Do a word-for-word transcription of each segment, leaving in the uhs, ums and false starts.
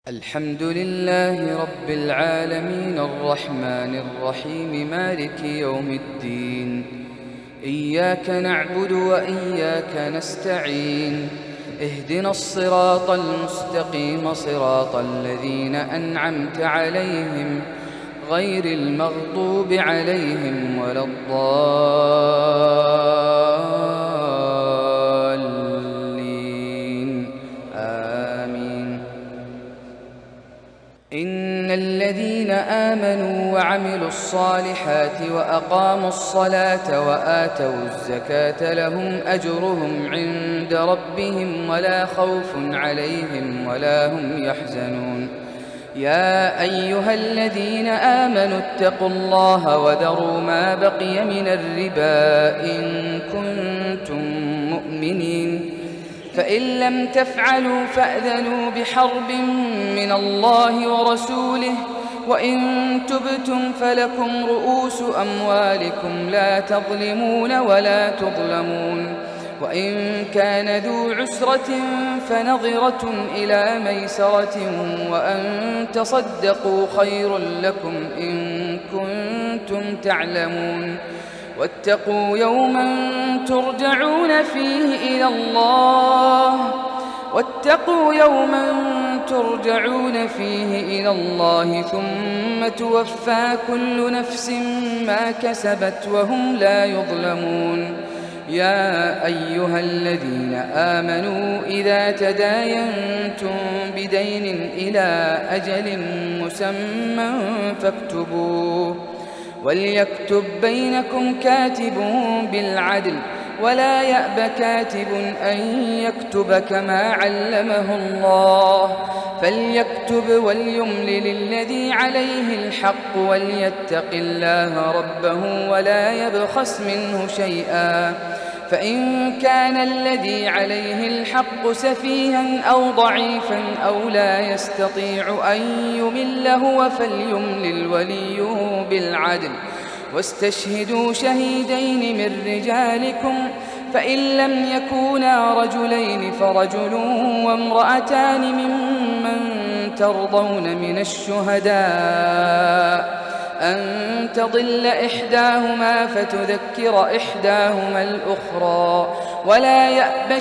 الحمد لله رب العالمين الرحمن الرحيم مالك يوم الدين. إياك نعبد وإياك نستعين. اهدنا الصراط المستقيم صراط الذين أنعمت عليهم غير المغضوب عليهم ولا الضالين آمين. إن الذين آمنوا وعملوا الصالحات وأقاموا الصلاة وآتوا الزكاة لهم أجرهم عند ربهم ولا خوف عليهم ولا هم يحزنون. يا أيها الذين آمنوا اتقوا الله وذروا ما بقي من الربا إن كنتم مؤمنين، فإن لم تفعلوا فأذنوا بحرب من الله ورسوله، وإن تبتم فلكم رؤوس أموالكم لا تظلمون ولا تظلمون. وإن كان ذو عسرة فنظرة إلى ميسرة وأن تصدقوا خير لكم إن كنتم تعلمون. واتقوا يوما ترجعون فيه إلى الله واتقوا يوما ترجعون فيه إلى الله ثم توفى كل نفس ما كسبت وهم لا يظلمون. يا أيها الذين آمنوا إذا تداينتم بدين إلى أجل مسمى فاكتبوه، وليكتب بينكم كاتب بالعدل ولا يأب كاتب أن يكتب كما علمه الله، فليكتب وليملل الذي عليه الحق وليتق الله ربه ولا يبخس منه شيئا. فإن كان الذي عليه الحق سفيها أو ضعيفا أو لا يستطيع أن يمل هو فليملل وليه بالعدل، واستشهدوا شهيدين من رجالكم، فإن لم يكونا رجلين فرجل وامرأتان ممن ترضون من الشهداء أن تضل إحداهما فتذكر إحداهما الأخرى، ولا يأبى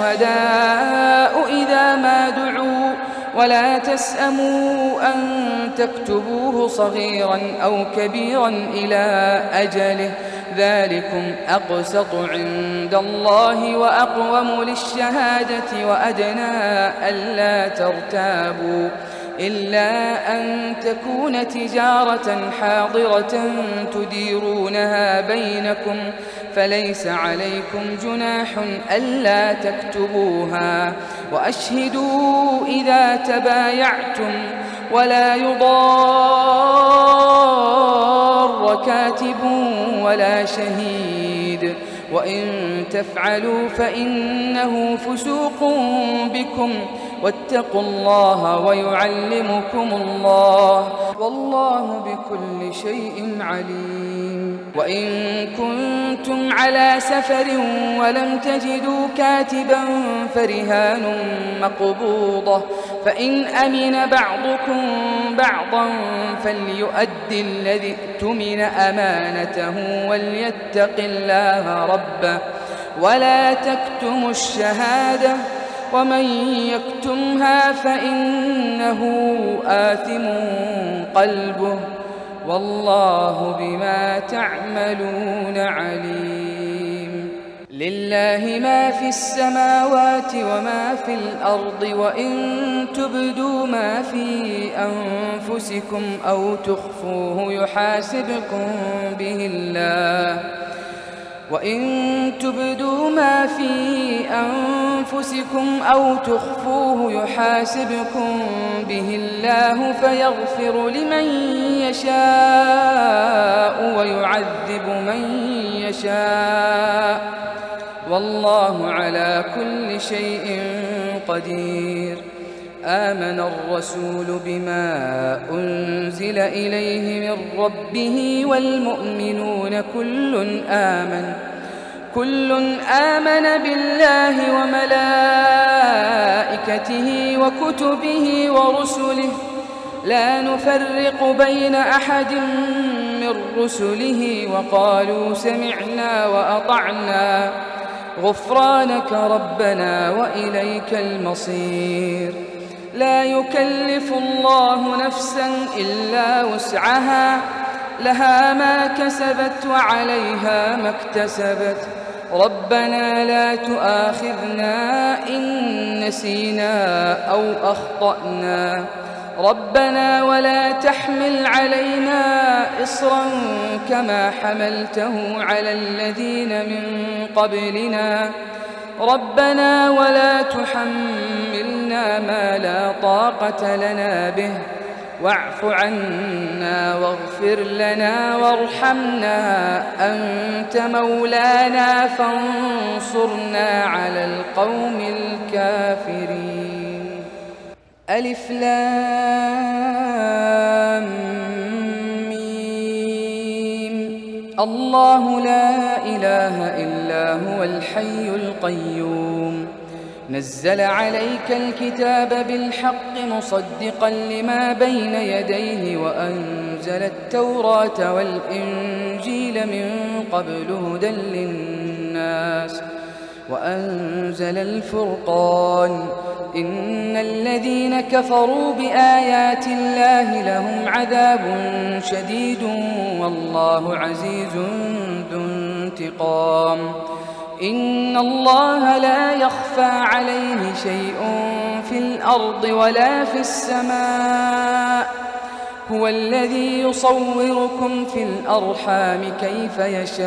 الشهداء إذا ما دعوا، ولا تسأموا أن تكتبوه صغيرا أو كبيرا إلى أجله، ذلكم أقسط عند الله وأقوم للشهادة وأدنى ألا ترتابوا، إلا أن تكون تجارة حاضرة تديرونها بينكم فليس عليكم جناح ألا تكتبوها، وأشهدوا إذا تبايعتم ولا يضار كاتب ولا شهيد، وإن تفعلوا فإنه فسوق بكم، واتقوا الله ويعلمكم الله والله بكل شيء عليم. وإن كنتم على سفر ولم تجدوا كاتبا فرهان مقبوضة، فإن أمن بعضكم بعضا فليؤدي الذي اؤتمن أمانته وليتق الله ربه ولا تكتموا الشهادة، ومن يكتمها فإنه آثم قلبه والله بما تعملون عليم. لله ما في السماوات وما في الأرض، وإن تبدوا ما في أنفسكم أو تخفوه يحاسبكم به الله وإن تبدوا ما في أنفسكم أو تخفوه يحاسبكم به الله فيغفر لمن يشاء ويعذب من يشاء، والله على كل شيء قدير. آمن الرسول بما أنزل إليه من ربه والمؤمنون كل آمن كل آمن بالله وملائكته وكتبه ورسله لا نفرق بين أحد من رسله وقالوا سمعنا وأطعنا غفرانك ربنا وإليك المصير. لا يكلف الله نفسا إلا وسعها لها ما كسبت وعليها ما اكتسبت ربنا لا تؤاخذنا إن نسينا أو أخطأنا ربنا ولا تحمل علينا إصرا كما حملته على الذين من قبلنا ربنا ولا تحملنا ما لا طاقة لنا به واعف عنا واغفر لنا وارحمنا أنت مولانا فانصرنا على القوم الكافرين. ألف لام ميم الله لا إله إلا هو الحي القيوم نزل عليك الكتاب بالحق مصدقا لما بين يديه وأنزل التوراة والإنجيل من قبل هدى للناس وأنزل الفرقان إن الذين كفروا بآيات الله لهم عذاب شديد والله عزيز ذو انتقام. إن الله لا يخفى عليه شيء في الأرض ولا في السماء هو الذي يصوركم في الأرحام كيف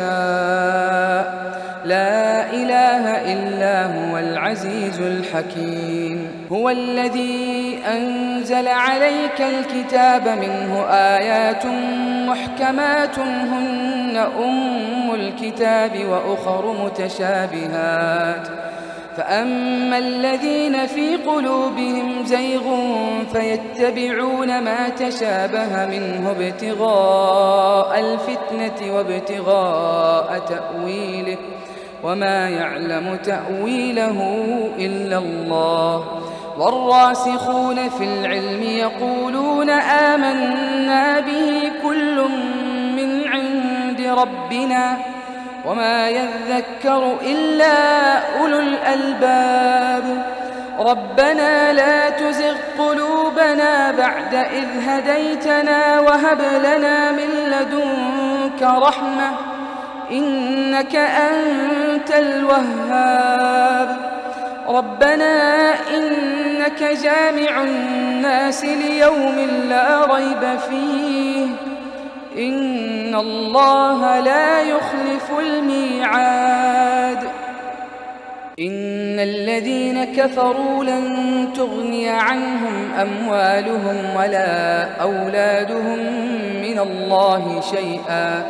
يشاء لا إله إلا هو العزيز الحكيم. هو الذي أنزل عليك الكتاب منه آيات محكمات هن أم الكتاب وأخر متشابهات فأما الذين في قلوبهم زيغ فيتبعون ما تشابه منه ابتغاء الفتنة وابتغاء تأويله وما يعلم تأويله إلا الله والراسخون في العلم يقولون آمنا به كل من عند ربنا وما يذكر إلا أولو الألباب. ربنا لا تزغ قلوبنا بعد إذ هديتنا وهب لنا من لدنك رحمة إنك أنت الوهاب. ربنا إنك جامع الناس ليوم لا ريب فيه إن الله لا يخلف الميعاد. إن الذين كفروا لن تغني عنهم أموالهم ولا أولادهم من الله شيئا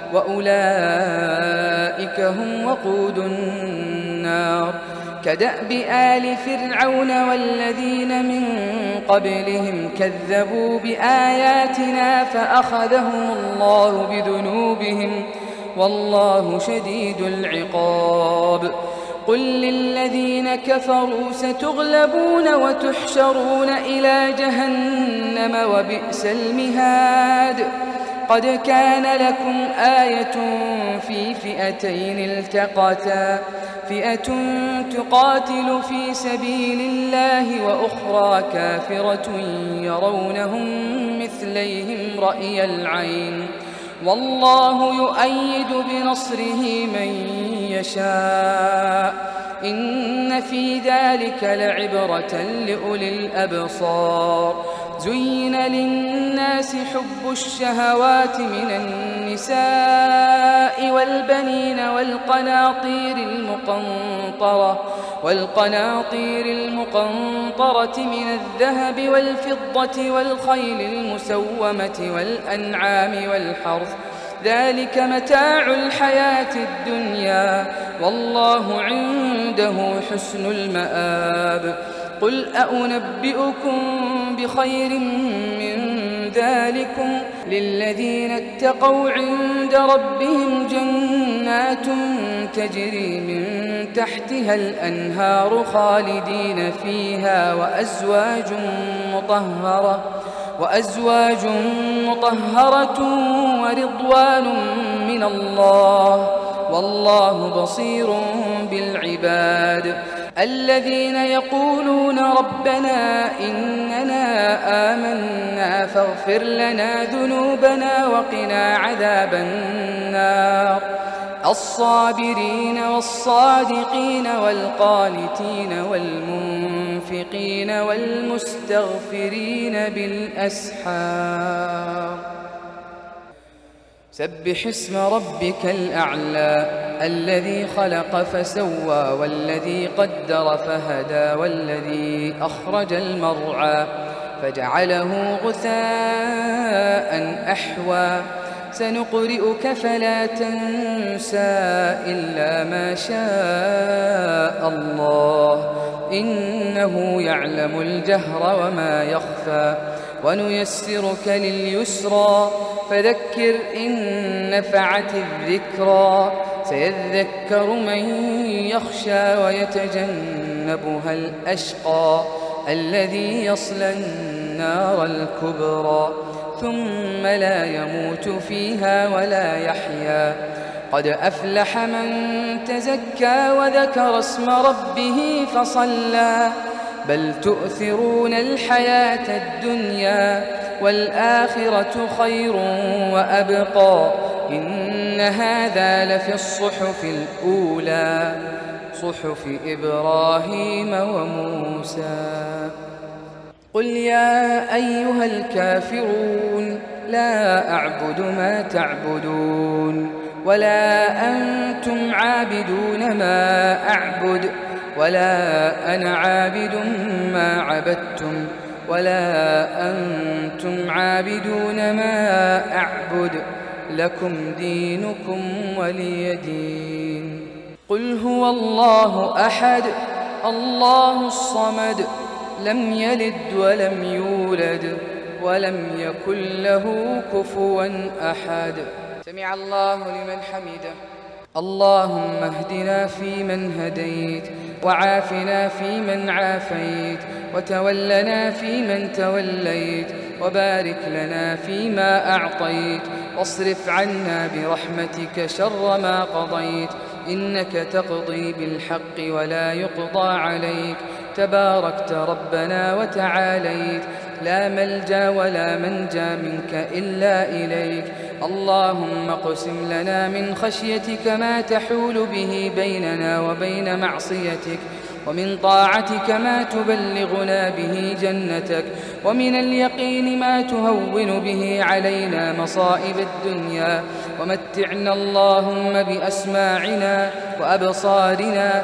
وأولئك هم وقود النار. كدأب آل فرعون والذين من قبلهم كذبوا بآياتنا فأخذهم الله بذنوبهم والله شديد العقاب. قل للذين كفروا ستغلبون وتحشرون إلى جهنم وبئس المهاد. قد كان لكم آية في فئتين التقتا فئة تقاتل في سبيل الله وأخرى كافرة يرونهم مثليهم رأي العين والله يؤيد بنصره من يشاء إن في ذلك لعبرة لأولي الأبصار. زين للناس حب الشهوات من النساء والبنين والقناطير المقنطرة والقناطير المقنطرة من الذهب والفضة والخيل المسومة والأنعام والحرث ذلك متاع الحياة الدنيا والله عنده حسن المآب. قل أنبئكم بخير من ذلكم للذين اتقوا عند ربهم جنات تجري من تحتها الأنهار خالدين فيها وأزواج مطهرة وأزواج مطهرة ورضوان من الله والله بصير بالعباد. الذين يقولون ربنا إننا آمنا فاغفر لنا ذنوبنا وقنا عذاب النار الصابرين والصادقين والقانتين والمنفقين والمستغفرين بالأسحار. سبح اسم ربك الأعلى الذي خلق فسوى والذي قدر فهدى والذي أخرج المرعى فجعله غثاء أحوى سنقرئك فلا تنسى إلا ما شاء الله إنه يعلم الجهر وما يخفى ونيسرك لليسرى فذكر إن نفعت الذكرى سيذكر من يخشى ويتجنبها الأشقى الذي يصلى النار الكبرى ثم لا يموت فيها ولا يحيا قد أفلح من تزكى وذكر اسم ربه فصلى بل تؤثرون الحياة الدنيا والآخرة خير وأبقى إن هذا لفي الصحف الأولى صحف إبراهيم وموسى. قل يا أيها الكافرون لا أعبد ما تعبدون ولا أنتم عابدون ما أعبد ولا أنا عابد ما عبدتم ولا أنتم عابدون ما أعبد لكم دينكم ولي دين. قل هو الله أحد الله الصمد لم يلد ولم يولد ولم يكن له كفوا أحد. سمع الله لمن حمده. اللهم اهدنا فيمن هديت وعافنا فيمن عافيت وتولنا فيمن توليت وبارك لنا فيما أعطيت واصرف عنا برحمتك شر ما قضيت إنك تقضي بالحق ولا يقضى عليك تباركت ربنا وتعاليت لا ملجأ ولا منجا منك إلا إليك. اللهم اقسم لنا من خشيتك ما تحول به بيننا وبين معصيتك ومن طاعتك ما تبلغنا به جنتك ومن اليقين ما تهون به علينا مصائب الدنيا ومتعنا اللهم بأسماعنا وأبصارنا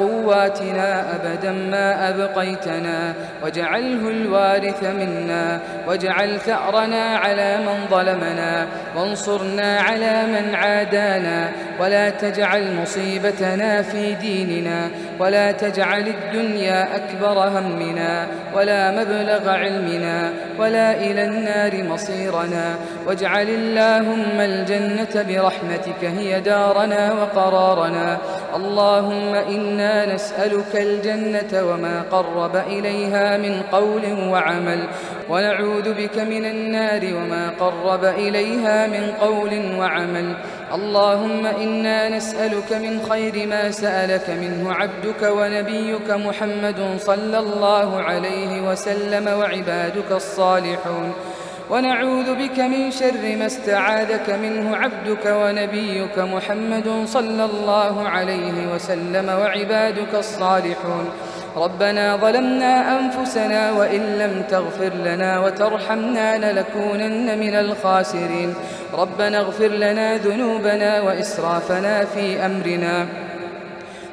وقواتنا أبدا ما أبقيتنا واجعله الوارث منا واجعل ثأرنا على من ظلمنا وانصرنا على من عادانا ولا تجعل مصيبتنا في ديننا ولا تجعل الدنيا أكبر همنا ولا مبلغ علمنا ولا إلى النار مصيرنا واجعل اللهم الجنة برحمتك هي دارنا وقرارنا. اللهم إنا نسألك الجنة وما قرب إليها من قول وعمل ونعوذ بك من النار وما قرب إليها من قول وعمل. اللهم إنا نسألك من خير ما سألك منه عبدك ونبيك محمد صلى الله عليه وسلم وعبادك الصالحون ونعوذ بك من شر ما استعاذك منه عبدك ونبيك محمد صلى الله عليه وسلم وعبادك الصالحون. ربنا ظلمنا أنفسنا وإن لم تغفر لنا وترحمنا لنكونن من الخاسرين. ربنا اغفر لنا ذنوبنا وإسرافنا في أمرنا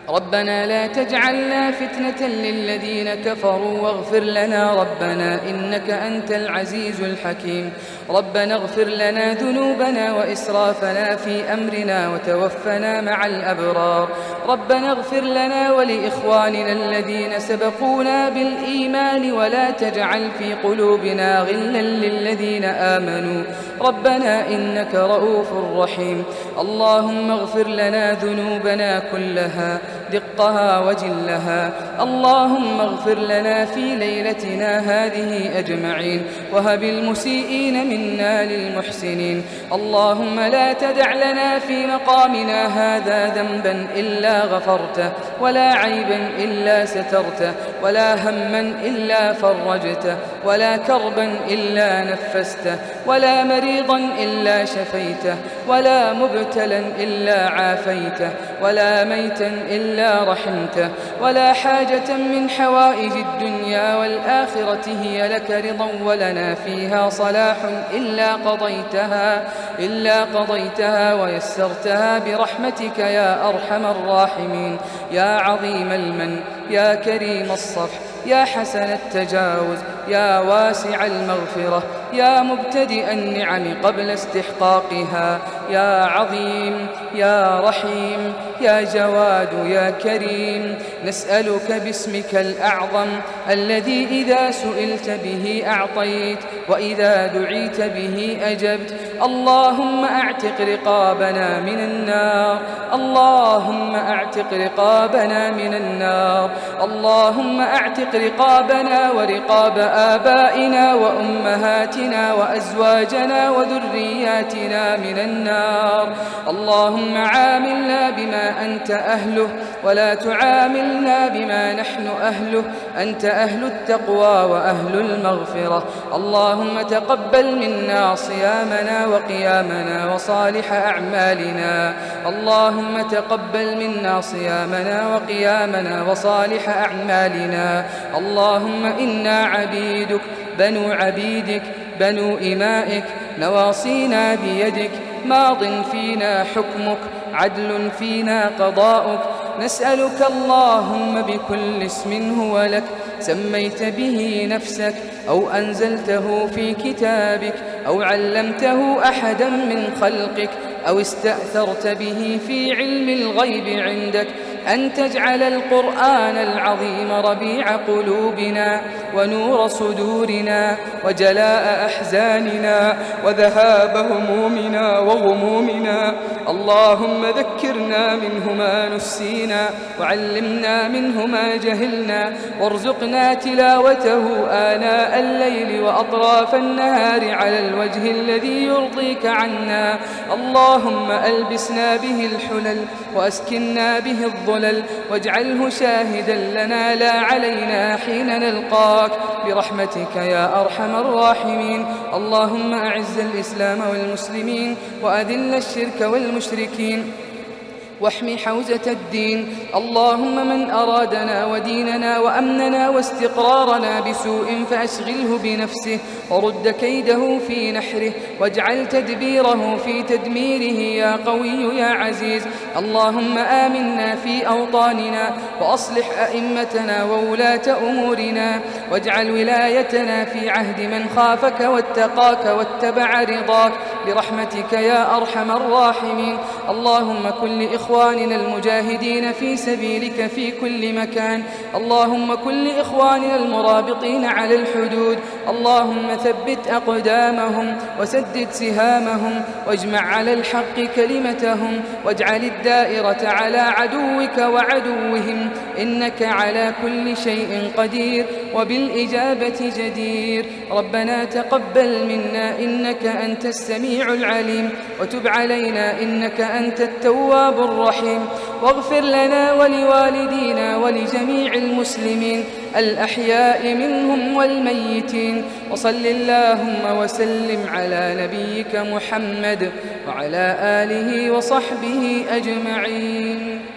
ربنا لا تجعلنا فتنة للذين كفروا واغفر لنا ربنا إنك أنت العزيز الحكيم. ربنا اغفر لنا ذنوبنا وإسرافنا في أمرنا وتوفنا مع الأبرار. ربنا اغفر لنا ولإخواننا الذين سبقونا بالإيمان ولا تجعل في قلوبنا غلا للذين آمنوا ربنا إنك رؤوف رحيم. اللهم اغفر لنا ذنوبنا كلها دقها وجلها. اللهم اغفر لنا في ليلتنا هذه أجمعين وهب المسيئين منا للمحسنين. اللهم لا تدع لنا في مقامنا هذا ذنبا إلا غفرته ولا عيبا إلا سترته ولا هما إلا فرجته ولا كربا إلا نفسته ولا مريضا إلا شفيته ولا مبتلا إلا عافيته ولا ميتا إلا رحمته ولا حاجة من حوائج الدنيا والآخرة هي لك رضا ولنا فيها صلاح إلا قضيتها إلا قضيتها ويسرتها برحمتك يا أرحم الراحمين. يا عظيم المن يا كريم الصفح يا حسن التجاوز يا واسع المغفرة يا مبتدئ النعم قبل استحقاقها يا عظيم يا رحيم يا جواد يا كريم. نسألك باسمك الأعظم الذي إذا سئلت به أعطيت وإذا دعيت به أجبت. اللهم أعتق رقابنا من النار. اللهم أعتق رقابنا من النار. اللهم أعتق رقابنا ورقاب آبائنا وأمهاتنا وأزواجنا وذرياتنا من النار. اللهم عاملنا بما أنت أهله ولا تعاملنا بما نحن أهله. أنت أهل التقوى وأهل المغفرة. اللهم تقبل منا صيامنا وقيامنا وصالح أعمالنا. اللهم تقبل منا صيامنا وقيامنا وصالح أعمالنا. اللهم إنا عبيدك بنو عبيدك بنو إمائك نواصينا بيدك ماض فينا حكمك عدل فينا قضاؤك. نسألك اللهم بكل اسم هو لك سميت به نفسك أو أنزلته في كتابك أو علمته أحدا من خلقك أو استأثرت به في علم الغيب عندك أن تجعل القرآن العظيم ربيع قلوبنا ونور صدورنا وجلاء أحزاننا وذهاب همومنا وغمومنا. اللهم ذكرنا منه ما نسينا وعلمنا منه ما جهلنا وارزقنا تلاوته آناء الليل وأطراف النهار على الوجه الذي يرضيك عنا. اللهم ألبسنا به الحلل وأسكنا به الظلل واجعله شاهدا لنا لا علينا حين نلقاك برحمتك يا أرحم الراحمين. اللهم أعز الإسلام والمسلمين وأذل الشرك والمشركين واحمي حوزة الدين. اللهم من أرادنا وديننا وأمننا واستقرارنا بسوء فأشغله بنفسه ورد كيده في نحره واجعل تدبيره في تدميره يا قوي يا عزيز. اللهم آمنا في أوطاننا وأصلح أئمتنا وولاة أمورنا واجعل ولايتنا في عهد من خافك واتقاك واتبع رضاك برحمتك يا أرحم الراحمين. اللهم كن لإخواننا المجاهدين في سبيلك في كل مكان. اللهم كن لإخواننا المرابطين على الحدود. اللهم ثبت أقدامهم وسدد سهامهم واجمع على الحق كلمتهم واجعل الدائرة على عدوك وعدوهم إنك على كل شيء قدير وبالإجابة جدير. ربنا تقبل منا إنك أنت السميع العليم وتب علينا إنك أنت التواب الرحيم واغفر لنا ولوالدينا ولجميع المسلمين الأحياء منهم والميتين. وصل اللهم وسلم على نبيك محمد وعلى آله وصحبه أجمعين.